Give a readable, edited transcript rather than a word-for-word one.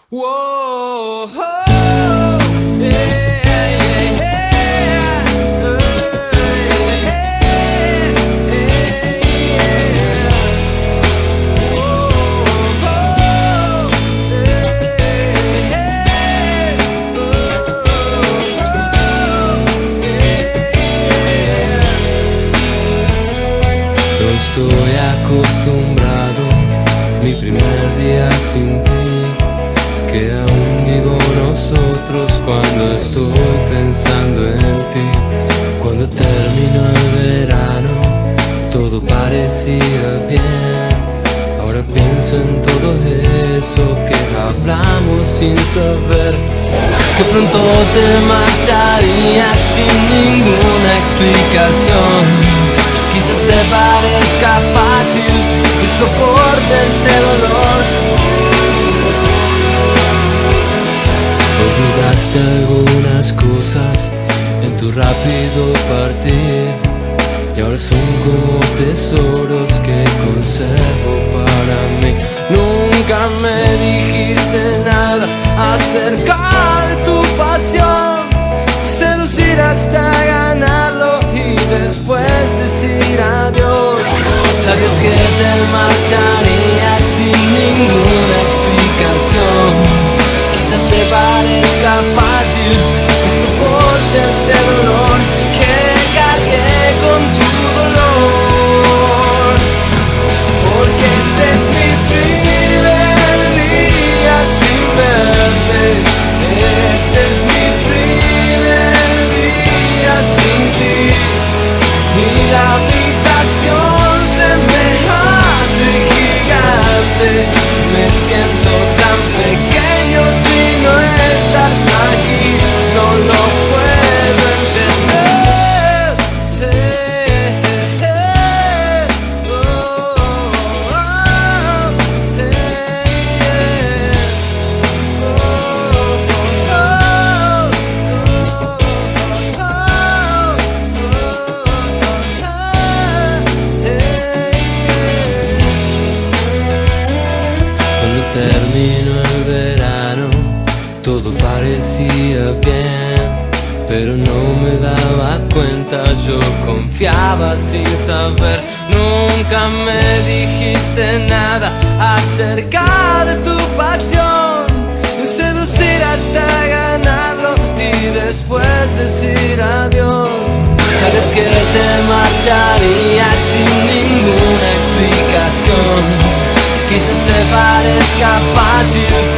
Whoa, oh, yeah, yeah, yeah. No estoy acostumbrado, mi primer día sin ti, que aún digo nosotros cuando estoy pensando en ti. Cuando terminó el verano, todo parecía bien. Ahora pienso en todo eso que hablamos sin saber que pronto te marcharías sin ninguna explicación. Quizás te parezca fácil que soportes este dolor. Olvidaste algunas cosas en tu rápido partir, y ahora son como tesoros que conservo para mí. Nunca me dijiste nada acerca de tu pasión, seducir hasta ganarlo y después decir adiós. Sabes que te marcharías sin ninguna explicación. Quizás te parezca fácil que soporte este dolor, que cargué con tu dolor. Porque este es mi primer día sin verte. Este es mi primer día sin ti. Y la habitación se me hace gigante. Me siento tan pequeño si no estás aquí. No lo puedo entender. Cuando terminó el verano, todo parecía bien, pero no me daba cuenta, yo confiaba sin saber. Nunca me dijiste nada acerca de tu pasión, seducir hasta ganarlo y después decir adiós. Sabes que te marcharías sin ninguna explicación. Quizás te parezca fácil